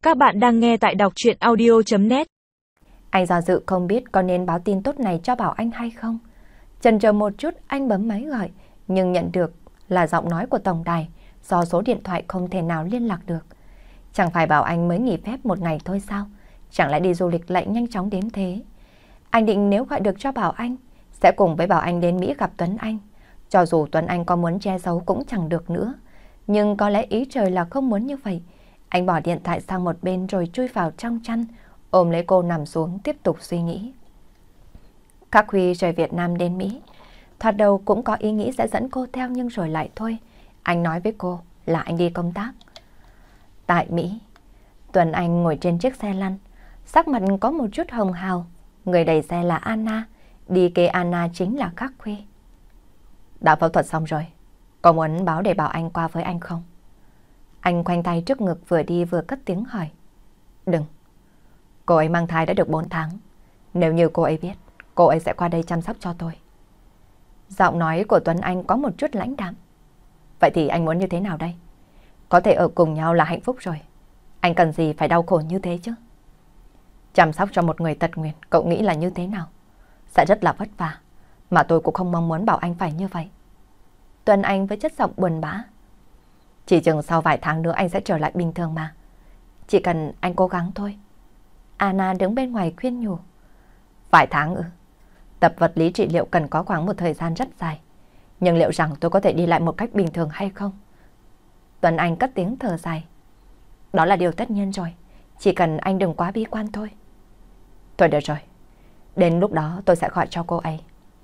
Các bạn đang nghe tại đọc truyện audio.net. Anh do dự không biết có nên báo tin tốt này cho Bảo Anh hay không. Chần chờ một chút anh bấm máy gọi, nhưng nhận được là giọng nói của tổng đài, do số điện thoại không thể nào liên lạc được. Chẳng phải Bảo Anh mới nghỉ phép một ngày thôi sao? Chẳng lẽ đi du lịch lại nhanh chóng đến thế? Anh định nếu gọi được cho Bảo Anh, sẽ cùng với Bảo Anh đến Mỹ gặp Tuấn Anh. Cho dù Tuấn Anh có muốn che giấu cũng chẳng được nữa. Nhưng có lẽ ý trời là không muốn như vậy. Anh bỏ điện thoại sang một bên rồi chui vào trong chăn, ôm lấy cô nằm xuống tiếp tục suy nghĩ. Khắc Huy rời Việt Nam đến Mỹ. Thoạt đầu cũng có ý nghĩ sẽ dẫn cô theo nhưng rồi lại thôi. Anh nói với cô là anh đi công tác. Tại Mỹ, Tuấn Anh ngồi trên chiếc xe lăn, sắc mặt có một chút hồng hào. Người đẩy xe là Anna, đi kế Anna chính là Khắc Huy. Đã phẫu thuật xong rồi, có muốn báo để bảo anh qua với anh không? Anh khoanh tay trước ngực vừa đi vừa cất tiếng hỏi. Đừng. Cô ấy mang thai đã được 4 tháng. Nếu như cô ấy biết, cô ấy sẽ qua đây chăm sóc cho tôi. Giọng nói của Tuấn Anh có một chút lãnh đạm. Vậy thì anh muốn như thế nào đây? Có thể ở cùng nhau là hạnh phúc rồi. Anh cần gì phải đau khổ như thế chứ? Chăm sóc cho một người tật nguyền, cậu nghĩ là như thế nào? Sẽ rất là vất vả. Mà tôi cũng không mong muốn bảo anh phải như vậy. Tuấn Anh với chất giọng buồn bã. Chỉ chừng sau vài tháng nữa anh sẽ trở lại bình thường mà. Chỉ cần anh cố gắng thôi. Anna đứng bên ngoài khuyên nhủ. Vài tháng ư? Tập vật lý trị liệu cần có khoảng một thời gian rất dài. Nhưng liệu rằng tôi có thể đi lại một cách bình thường hay không? Tuấn Anh cất tiếng thở dài. Đó là điều tất nhiên rồi. Chỉ cần anh đừng quá bi quan thôi. Thôi được rồi. Đến lúc đó tôi sẽ gọi cho cô ấy.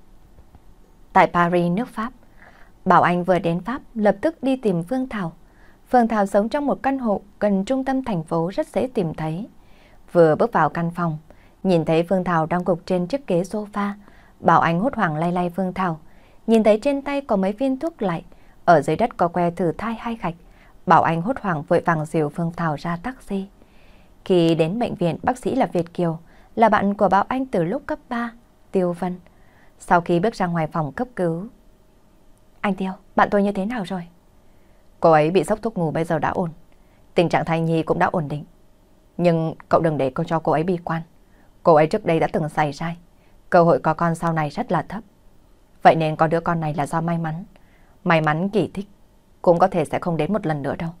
Tại Paris, nước Pháp, Bảo Anh vừa đến Pháp lập tức đi tìm Phương Thảo. Phương Thảo sống trong một căn hộ gần trung tâm thành phố rất dễ tìm thấy. Vừa bước vào căn phòng, nhìn thấy Phương Thảo đang gục trên chiếc ghế sofa. Bảo Anh hốt hoảng lay lay Phương Thảo. Nhìn thấy trên tay có mấy viên thuốc lại, ở dưới đất có que thử thai 2 gạch. Bảo Anh hốt hoảng vội vàng dìu Phương Thảo ra taxi. Khi đến bệnh viện, bác sĩ là Việt Kiều, là bạn của Bảo Anh từ lúc cấp 3, Tiêu Vân. Sau khi bước ra ngoài phòng cấp cứu. Anh Tiêu, bạn tôi như thế nào rồi? Cô ấy bị sốc thuốc ngủ bây giờ đã ổn. Tình trạng thai nhi cũng đã ổn định. Nhưng cậu đừng để cho cô ấy bi quan. Cô ấy trước đây đã từng xảy ra. Cơ hội có con sau này rất là thấp. Vậy nên có đứa con này là do may mắn. May mắn kỳ tích cũng có thể sẽ không đến một lần nữa đâu.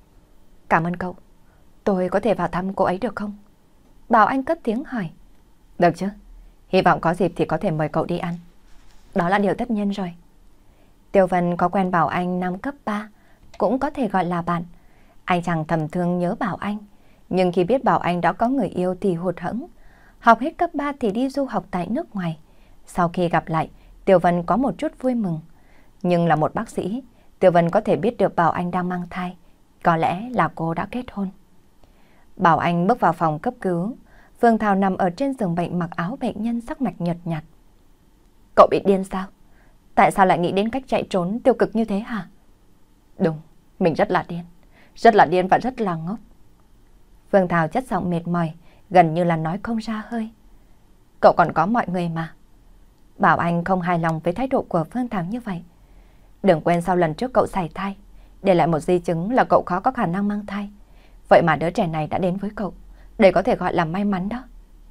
Cảm ơn cậu. Tôi có thể vào thăm cô ấy được không? Bảo Anh cất tiếng hỏi. Được chứ. Hy vọng có dịp thì có thể mời cậu đi ăn. Đó là điều tất nhiên rồi. Tiêu Vân có quen Bảo Anh năm cấp 3, cũng có thể gọi là bạn. Anh chàng thầm thương nhớ Bảo Anh, nhưng khi biết Bảo Anh đã có người yêu thì hụt hẫng. Học hết cấp 3 thì đi du học tại nước ngoài. Sau khi gặp lại, Tiêu Vân có một chút vui mừng. Nhưng là một bác sĩ, Tiêu Vân có thể biết được Bảo Anh đang mang thai. Có lẽ là cô đã kết hôn. Bảo Anh bước vào phòng cấp cứu. Phương Thảo nằm ở trên giường bệnh mặc áo bệnh nhân sắc mặt nhợt nhạt. Cậu bị điên sao? Tại sao lại nghĩ đến cách chạy trốn tiêu cực như thế hả? Đúng, mình rất là điên. Rất là điên và rất là ngốc. Phương Thảo chất giọng mệt mỏi, gần như là nói không ra hơi. Cậu còn có mọi người mà. Bảo Anh không hài lòng với thái độ của Phương Thảo như vậy. Đừng quên sau lần trước cậu sảy thai, để lại một di chứng là cậu khó có khả năng mang thai. Vậy mà đứa trẻ này đã đến với cậu. Đây có thể gọi là may mắn đó.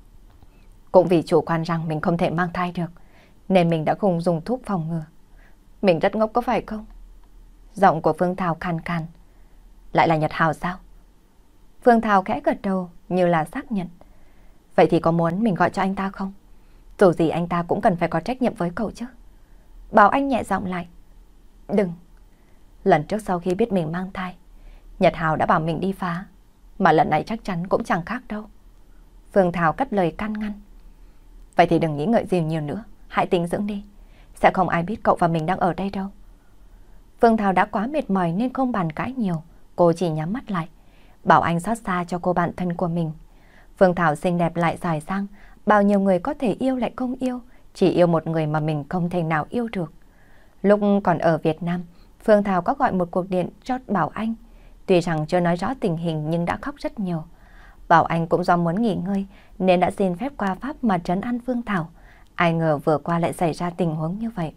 Cũng vì chủ quan rằng mình không thể mang thai được, nên mình đã không dùng thuốc phòng ngừa. Mình rất ngốc có phải không? Giọng của Phương Thảo khàn khàn. Lại là Nhật Hào sao? Phương Thảo khẽ gật đầu như là xác nhận. Vậy thì có muốn mình gọi cho anh ta không? Dù gì anh ta cũng cần phải có trách nhiệm với cậu chứ. Bảo Anh nhẹ giọng lại. Đừng. Lần trước sau khi biết mình mang thai, Nhật Hào đã bảo mình đi phá. Mà lần này chắc chắn cũng chẳng khác đâu. Phương Thảo cất lời can ngăn. Vậy thì đừng nghĩ ngợi gì nhiều nữa. Hãy tĩnh dưỡng đi. Sẽ không ai biết cậu và mình đang ở đây đâu. Phương Thảo đã quá mệt mỏi nên không bàn cãi nhiều. Cô chỉ nhắm mắt lại. Bảo Anh xót xa cho cô bạn thân của mình. Phương Thảo xinh đẹp lại giỏi giang. Bao nhiêu người có thể yêu lại không yêu. Chỉ yêu một người mà mình không thể nào yêu được. Lúc còn ở Việt Nam, Phương Thảo có gọi một cuộc điện cho Bảo Anh. Tuy rằng chưa nói rõ tình hình nhưng đã khóc rất nhiều. Bảo Anh cũng do muốn nghỉ ngơi nên đã xin phép qua Pháp mà trấn an Phương Thảo. Ai ngờ vừa qua lại xảy ra tình huống như vậy.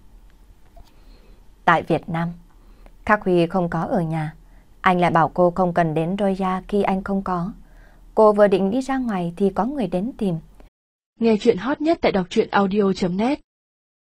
Tại Việt Nam, Khắc Huy không có ở nhà. Anh lại bảo cô không cần đến Roya khi anh không có. Cô vừa định đi ra ngoài thì có người đến tìm. Nghe chuyện hot nhất tại đọc truyện audio.net